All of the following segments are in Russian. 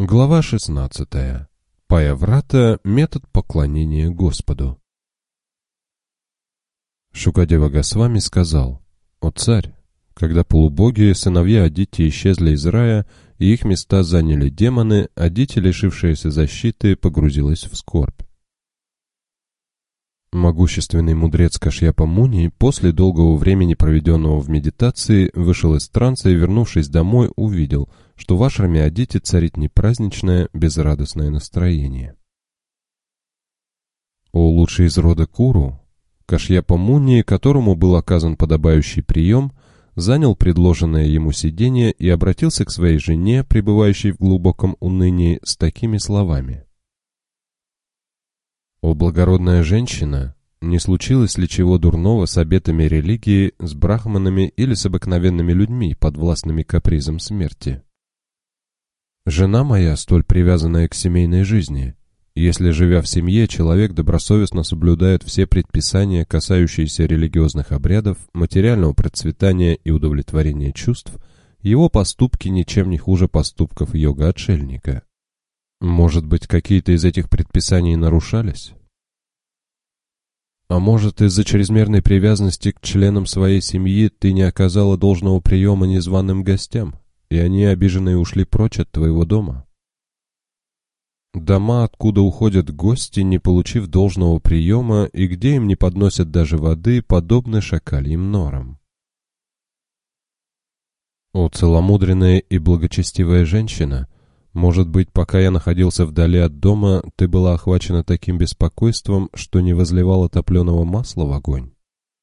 Глава 16. Паяврата. Метод поклонения Господу. Шукадева Госвами сказал: «О царь, когда полубоги, сыновья Адити, исчезли из рая, и их места заняли демоны, Адити, лишившаяся защиты, погрузилась в скорбь. Могущественный мудрец Кашьяпа Муни после долгого времени, проведенного в медитации, вышел из транса и, вернувшись домой, увидел, что в ашраме Адити царит не праздничное, безрадостное настроение. О лучший из рода Куру, Кашьяпа Муни, которому был оказан подобающий прием, занял предложенное ему сиденье и обратился к своей жене, пребывающей в глубоком унынии, с такими словами: «О благородная женщина, не случилось ли чего дурного с обетами религии, с брахманами или с обыкновенными людьми, подвластными капризам смерти? Жена моя, столь привязанная к семейной жизни, если, живя в семье, человек добросовестно соблюдает все предписания, касающиеся религиозных обрядов, материального процветания и удовлетворения чувств, его поступки ничем не хуже поступков йога-отшельника. Может быть, какие-то из этих предписаний нарушались? А может, из-за чрезмерной привязанности к членам своей семьи ты не оказала должного приема незваным гостям, и они, обиженные, ушли прочь от твоего дома? Дома, откуда уходят гости, не получив должного приема, и где им не подносят даже воды, подобны шакальим норам. О целомудренная и благочестивая женщина, может быть, пока я находился вдали от дома, ты была охвачена таким беспокойством, что не возливала топленого масла в огонь?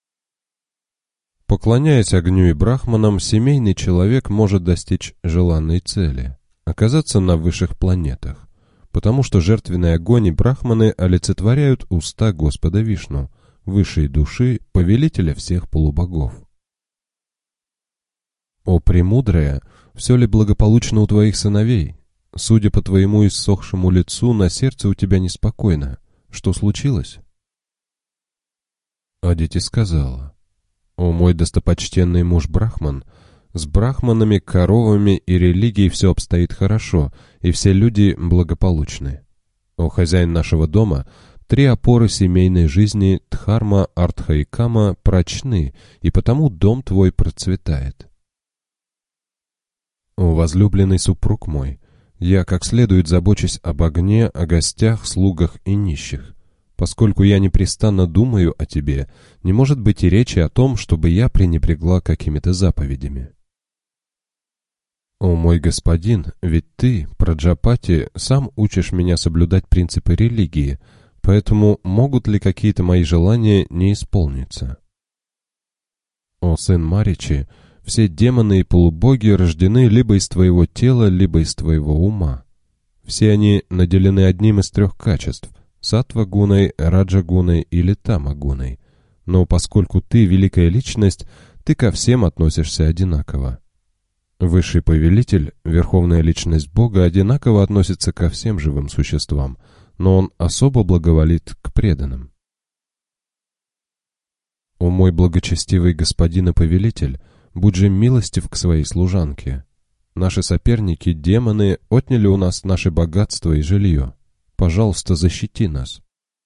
Поклоняясь огню и брахманам, семейный человек может достичь желанной цели – оказаться на высших планетах, потому что жертвенный огонь и брахманы олицетворяют уста Господа Вишну, высшей души, повелителя всех полубогов. О премудрая, все ли благополучно у твоих сыновей? Судя по твоему иссохшему лицу, на сердце у тебя неспокойно. Что случилось?» Адити сказала: «О мой достопочтенный муж Брахман, с брахманами, коровами и религией все обстоит хорошо, и все люди благополучны. О хозяин нашего дома, три опоры семейной жизни Дхарма, Артха и Кама прочны, и потому дом твой процветает. О возлюбленный супруг мой, я как следует забочусь об огне, о гостях, слугах и нищих. Поскольку я непрестанно думаю о тебе, не может быть и речи о том, чтобы я пренебрегла какими-то заповедями. О мой господин, ведь ты, Праджапати, сам учишь меня соблюдать принципы религии, поэтому могут ли какие-то мои желания не исполниться? О сын Маричи, все демоны и полубоги рождены либо из твоего тела, либо из твоего ума. Все они наделены одним из трех качеств – саттва-гуной, раджа-гуной или тама-гуной. Но поскольку ты великая личность, ты ко всем относишься одинаково. Высший повелитель, верховная личность Бога, одинаково относится ко всем живым существам, но он особо благоволит к преданным. О мой благочестивый господин и повелитель, будь же милостив к своей служанке. Наши соперники, демоны, отняли у нас наше богатство и жилье. Пожалуйста, защити нас.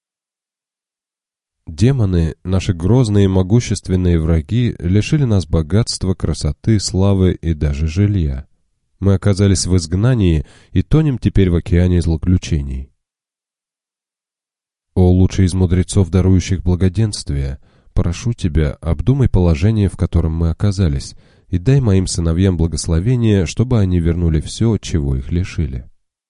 Демоны, наши грозные и могущественные враги, лишили нас богатства, красоты, славы и даже жилья. Мы оказались в изгнании и тонем теперь в океане злоключений. О лучший из мудрецов, дарующих благоденствие, прошу тебя, обдумай положение, в котором мы оказались, и дай моим сыновьям благословение, чтобы они вернули все, чего их лишили».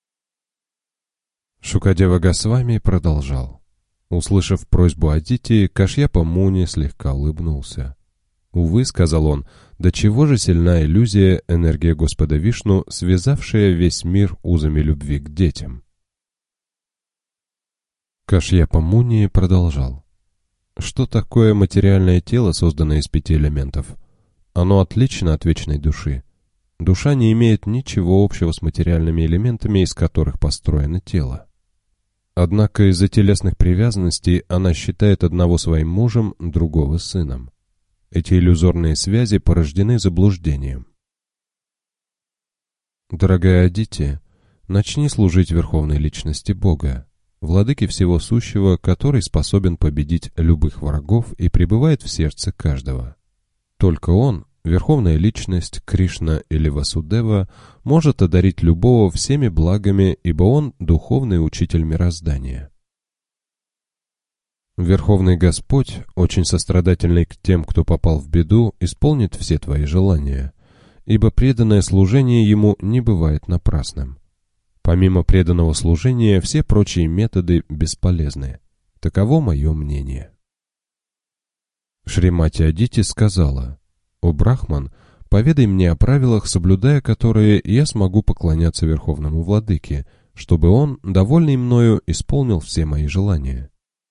Шукадева Госвами продолжал. Услышав просьбу Адити, Кашьяпа Муни слегка улыбнулся. «Увы, — сказал он, — до чего же сильна иллюзия, энергия Господа Вишну, связавшая весь мир узами любви к детям». Кашьяпа Муни продолжал. Что такое материальное тело, созданное из 5 элементов? Оно отлично от вечной души. Душа не имеет ничего общего с материальными элементами, из которых построено тело. Однако из-за телесных привязанностей она считает одного своим мужем, другого сыном. Эти иллюзорные связи порождены заблуждением. Дорогая Адити, начни служить Верховной Личности Бога, Владыке Всего Сущего, который способен победить любых врагов и пребывает в сердце каждого. Только Он, Верховная Личность, Кришна или Васудева, может одарить любого всеми благами, ибо Он – духовный учитель мироздания. Верховный Господь, очень сострадательный к тем, кто попал в беду, исполнит все твои желания, ибо преданное служение Ему не бывает напрасным. Помимо преданного служения, все прочие методы бесполезны. Таково мое мнение. Шримати Адити сказала: «О Брахман, поведай мне о правилах, соблюдая которые я смогу поклоняться Верховному Владыке, чтобы Он, довольный мною, исполнил все мои желания».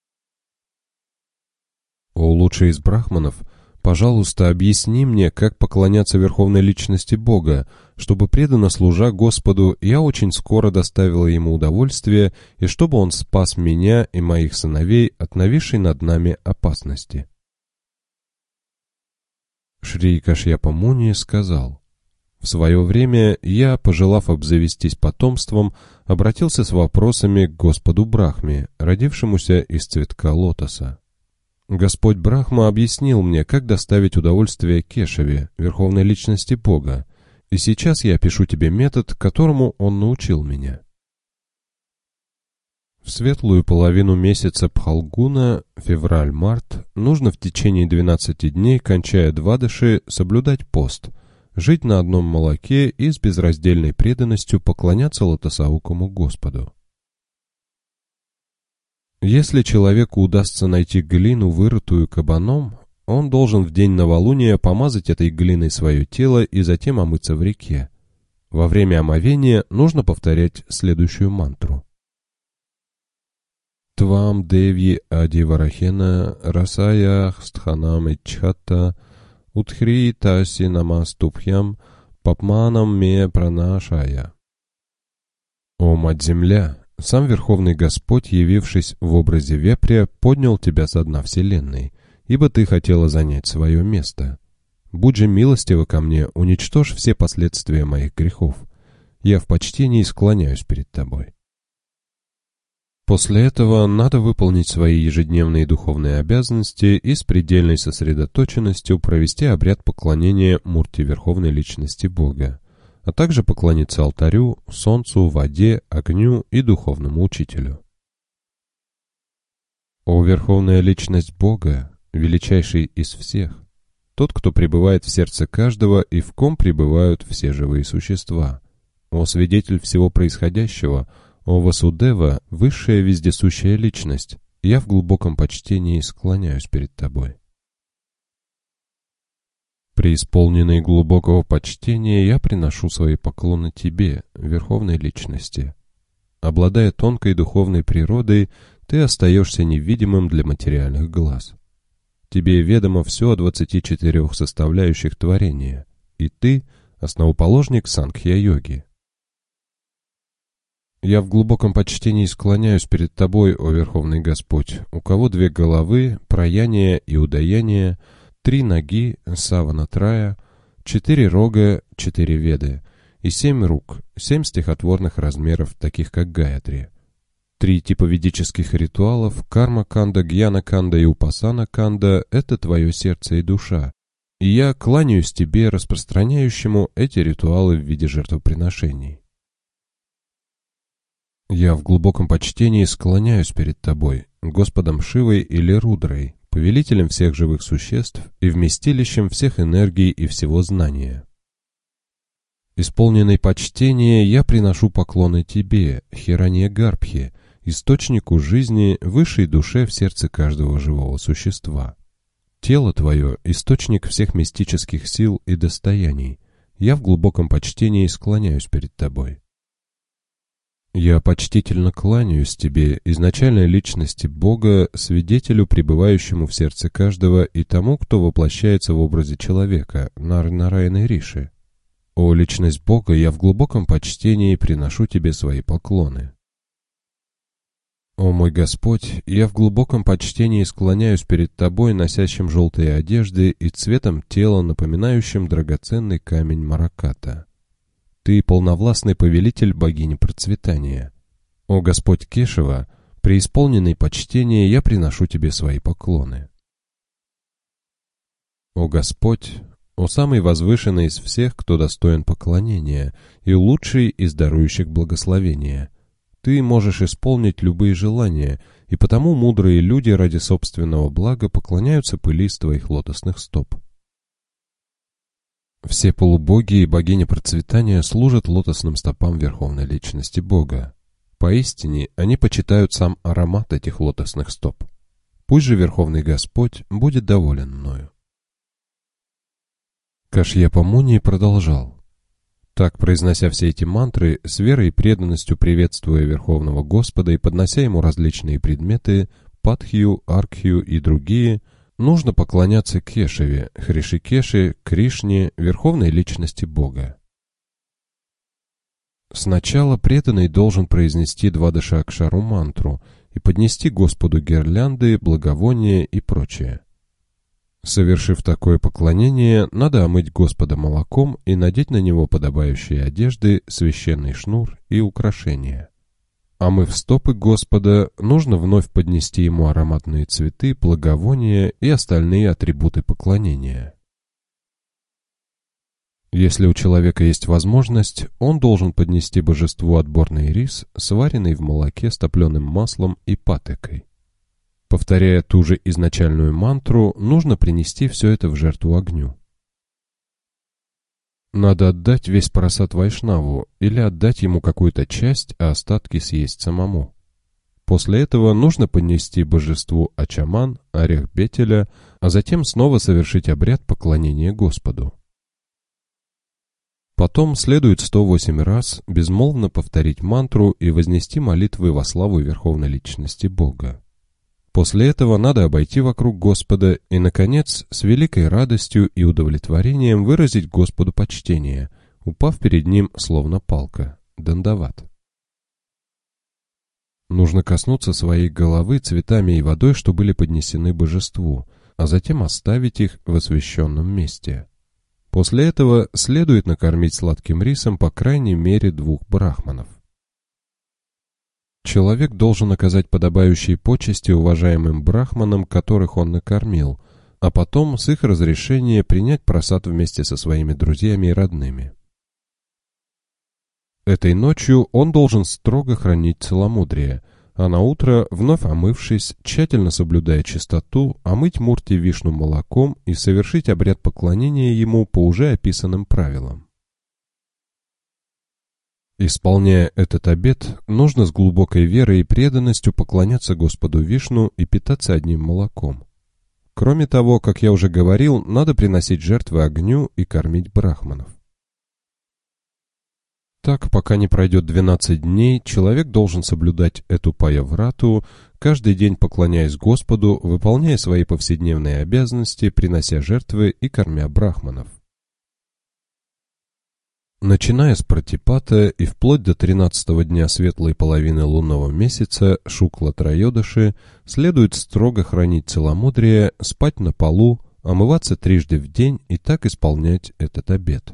«О лучший из брахманов, пожалуйста, объясни мне, как поклоняться Верховной Личности Бога, чтобы, преданно служа Господу, я очень скоро доставила Ему удовольствие, и чтобы Он спас меня и моих сыновей от нависшей над нами опасности». Шри Кашьяпа Муни сказал: «В свое время я, пожелав обзавестись потомством, обратился с вопросами к Господу Брахме, родившемуся из цветка лотоса. Господь Брахма объяснил мне, как доставить удовольствие Кешаве, Верховной Личности Бога, и сейчас я пишу тебе метод, которому он научил меня. В светлую половину месяца Пхалгуна, февраль-март, нужно в течение 12 дней, кончая двадаши, соблюдать пост, жить на одном молоке и с безраздельной преданностью поклоняться лотосаукому Господу. Если человеку удастся найти глину, вырытую кабаном, он должен в день новолуния помазать этой глиной свое тело и затем омыться в реке. Во время омовения нужно повторять следующую мантру. Твам девьи ади варахена расая стханам ичхата утхри таси намаступхьям папманам ме пранашая. О, Мать-Земля! Сам Верховный Господь, явившись в образе вепря, поднял тебя со дна вселенной, ибо ты хотела занять свое место. Будь же милостива ко мне, уничтожь все последствия моих грехов. Я в почтении склоняюсь перед тобой». После этого надо выполнить свои ежедневные духовные обязанности и с предельной сосредоточенностью провести обряд поклонения Мурти Верховной Личности Бога, а также поклониться алтарю, солнцу, воде, огню и духовному учителю. О Верховная Личность Бога, величайший из всех, тот, кто пребывает в сердце каждого и в ком пребывают все живые существа. О Свидетель всего происходящего, о Васудева, высшая вездесущая личность, я в глубоком почтении склоняюсь перед тобой. Преисполненный глубокого почтения, я приношу свои поклоны тебе, Верховной Личности. Обладая тонкой духовной природой, ты остаешься невидимым для материальных глаз. Тебе ведомо все о 24 составляющих творения, и ты — основоположник Сангхья-йоги. Я в глубоком почтении склоняюсь перед тобой, о Верховный Господь, у кого 2 головы, праяния и удаяния, 3 ноги, саванатрая, 4 рога, 4 веды, и 7 рук, 7 стихотворных размеров, таких как Гаятри. 3 типа ведических ритуалов, карма-канда, гьяна-канда и упасана-канда — это твое сердце и душа, и я кланяюсь тебе, распространяющему эти ритуалы в виде жертвоприношений. Я в глубоком почтении склоняюсь перед тобой, Господом Шивой или Рудрой, повелителем всех живых существ и вместилищем всех энергий и всего знания. Исполненный почтения, я приношу поклоны тебе, Хиранья-Гарбхе, источнику жизни, высшей душе в сердце каждого живого существа. Тело твое — источник всех мистических сил и достояний. Я в глубоком почтении склоняюсь перед тобой. Я почтительно кланяюсь тебе, изначальной личности Бога, свидетелю, пребывающему в сердце каждого, и тому, кто воплощается в образе человека, Нар-Нараяны Риши. О личность Бога, я в глубоком почтении приношу тебе свои поклоны. О мой Господь, я в глубоком почтении склоняюсь перед тобой, носящим желтые одежды и цветом тела, напоминающим драгоценный камень мараката. Ты полновластный повелитель богини процветания. О Господь Кешава, преисполненный почтения, я приношу тебе свои поклоны. О Господь, о самый возвышенный из всех, кто достоин поклонения, и лучший из дарующих благословения, ты можешь исполнить любые желания, и потому мудрые люди ради собственного блага поклоняются пыли с твоих лотосных стоп. Все полубоги и богини процветания служат лотосным стопам Верховной Личности Бога. Поистине, они почитают сам аромат этих лотосных стоп. Пусть же Верховный Господь будет доволен мною. Кашьяпа Муни продолжал. Так, произнося все эти мантры, с верой и преданностью приветствуя Верховного Господа и поднося Ему различные предметы, Падхью, Аркхью и другие, нужно поклоняться Кешаве, Хришикеше, Кришне, Верховной Личности Бога. Сначала преданный должен произнести Двадашакшару мантру и поднести Господу гирлянды, благовония и прочее. Совершив такое поклонение, надо омыть Господа молоком и надеть на него подобающие одежды, священный шнур и украшения. Омыв стопы Господа, нужно вновь поднести ему ароматные цветы, благовония и остальные атрибуты поклонения. Если у человека есть возможность, он должен поднести божеству отборный рис, сваренный в молоке с топленым маслом и патокой. Повторяя ту же изначальную мантру, нужно принести все это в жертву огню. Надо отдать весь прасад Вайшнаву или отдать ему какую-то часть, а остатки съесть самому. После этого нужно поднести божеству Ачаман, орех бетеля, а затем снова совершить обряд поклонения Господу. Потом следует 108 раз безмолвно повторить мантру и вознести молитвы во славу Верховной Личности Бога. После этого надо обойти вокруг Господа и, наконец, с великой радостью и удовлетворением выразить Господу почтение, упав перед Ним словно палка, дандават. Нужно коснуться своей головы цветами и водой, что были поднесены божеству, а затем оставить их в освященном месте. После этого следует накормить сладким рисом по крайней мере 2 брахманов. Человек должен оказать подобающие почести уважаемым брахманам, которых он накормил, а потом с их разрешения принять прасад вместе со своими друзьями и родными. Этой ночью он должен строго хранить целомудрие, а на утро, вновь омывшись, тщательно соблюдая чистоту, омыть Мурти Вишну молоком и совершить обряд поклонения ему по уже описанным правилам. Исполняя этот обет, нужно с глубокой верой и преданностью поклоняться Господу Вишну и питаться одним молоком. Кроме того, как я уже говорил, надо приносить жертвы огню и кормить брахманов. Так, пока не пройдет 12 дней, человек должен соблюдать эту паяврату, каждый день поклоняясь Господу, выполняя свои повседневные обязанности, принося жертвы и кормя брахманов. Начиная с Пратипата и вплоть до 13-го дня светлой половины лунного месяца Шукла Трайодаши следует строго хранить целомудрие, спать на полу, омываться трижды в день и так исполнять этот обет.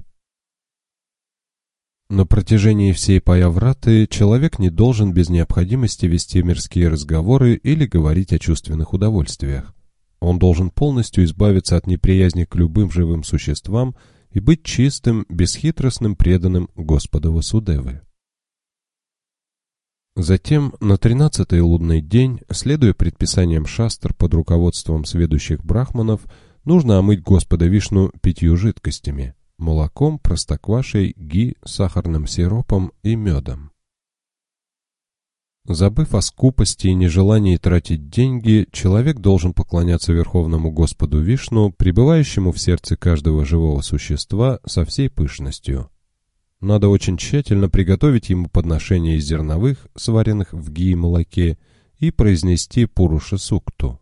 На протяжении всей паявраты человек не должен без необходимости вести мирские разговоры или говорить о чувственных удовольствиях. Он должен полностью избавиться от неприязни к любым живым существам и быть чистым, бесхитростным, преданным Господа Васудевы. Затем, на 13-й лунный день, следуя предписаниям шастр под руководством сведущих брахманов, нужно омыть Господа Вишну 5 жидкостями – молоком, простоквашей, ги, сахарным сиропом и медом. Забыв о скупости и нежелании тратить деньги, человек должен поклоняться Верховному Господу Вишну, пребывающему в сердце каждого живого существа со всей пышностью. Надо очень тщательно приготовить ему подношение из зерновых, сваренных в ги и молоке, и произнести Пуруша-сукту.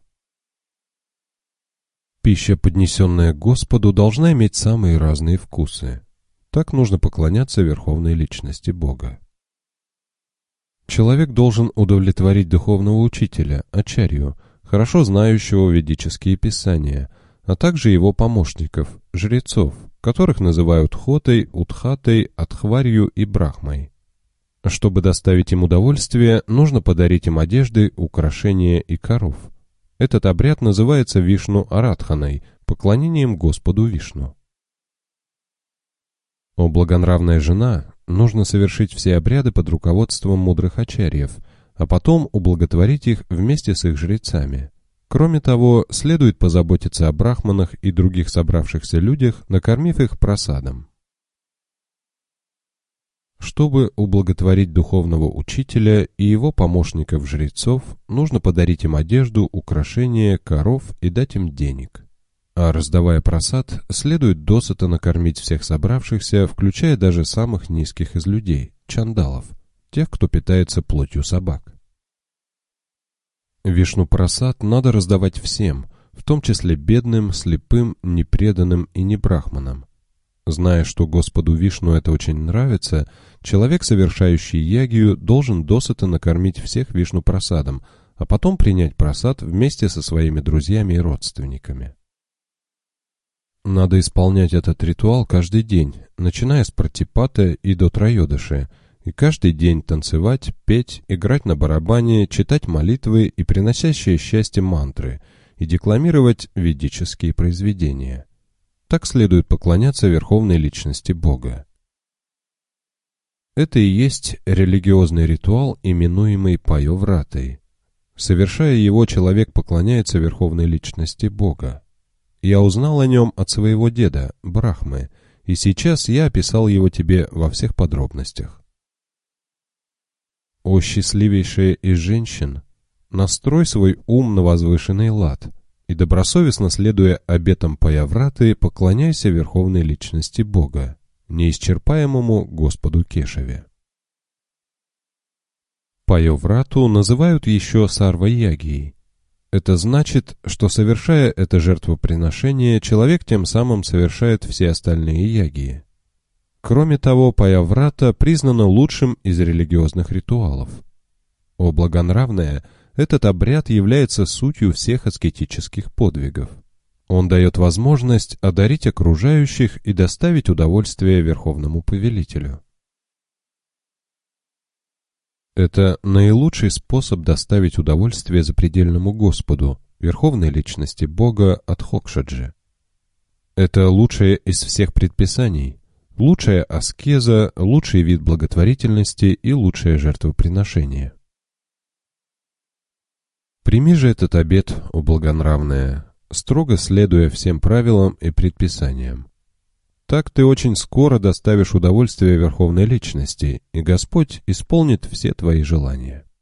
Пища, поднесенная Господу, должна иметь самые разные вкусы. Так нужно поклоняться Верховной Личности Бога. Человек должен удовлетворить духовного учителя, ачарью, хорошо знающего ведические писания, а также его помощников, жрецов, которых называют Хотой, Удхатой, Адхварью и Брахмой. Чтобы доставить им удовольствие, нужно подарить им одежды, украшения и коров. Этот обряд называется Вишну-Арадханой, поклонением Господу Вишну. О благонравная жена, нужно совершить все обряды под руководством мудрых ачарьев, а потом ублаготворить их вместе с их жрецами. Кроме того, следует позаботиться о брахманах и других собравшихся людях, накормив их прасадом. Чтобы ублаготворить духовного учителя и его помощников-жрецов, нужно подарить им одежду, украшения, коров и дать им денег. А раздавая прасад, следует досыта накормить всех собравшихся, включая даже самых низких из людей, чандалов, тех, кто питается плотью собак. Вишну-прасад надо раздавать всем, в том числе бедным, слепым, непреданным и небрахманам. Зная, что Господу Вишну это очень нравится, человек, совершающий ягью, должен досыта накормить всех Вишну-прасадом, а потом принять прасад вместе со своими друзьями и родственниками. Надо исполнять этот ритуал каждый день, начиная с Пратипата и до Троёдыши, и каждый день танцевать, петь, играть на барабане, читать молитвы и приносящие счастье мантры, и декламировать ведические произведения. Так следует поклоняться верховной личности Бога. Это и есть религиозный ритуал, именуемый Пайо-вратой. Совершая его, человек поклоняется верховной личности Бога. Я узнал о нем от своего деда, Брахмы, и сейчас я описал его тебе во всех подробностях. О счастливейшая из женщин, настрой свой ум на возвышенный лад, и добросовестно следуя обетам Пайо-враты, поклоняйся верховной личности Бога, неисчерпаемому Господу Кешаве. Пайо-врату называют еще сарва-ягией. Это значит, что, совершая это жертвоприношение, человек тем самым совершает все остальные ягии. Кроме того, Пайо-врата признана лучшим из религиозных ритуалов. О благонравная, этот обряд является сутью всех аскетических подвигов. Он дает возможность одарить окружающих и доставить удовольствие Верховному Повелителю. Это наилучший способ доставить удовольствие запредельному Господу, Верховной Личности Бога Адхокшаджи. Это лучшее из всех предписаний, лучшая аскеза, лучший вид благотворительности и лучшее жертвоприношение. Прими же этот обет, о благонравная, строго следуя всем правилам и предписаниям. Так ты очень скоро доставишь удовольствие Верховной Личности, и Господь исполнит все твои желания.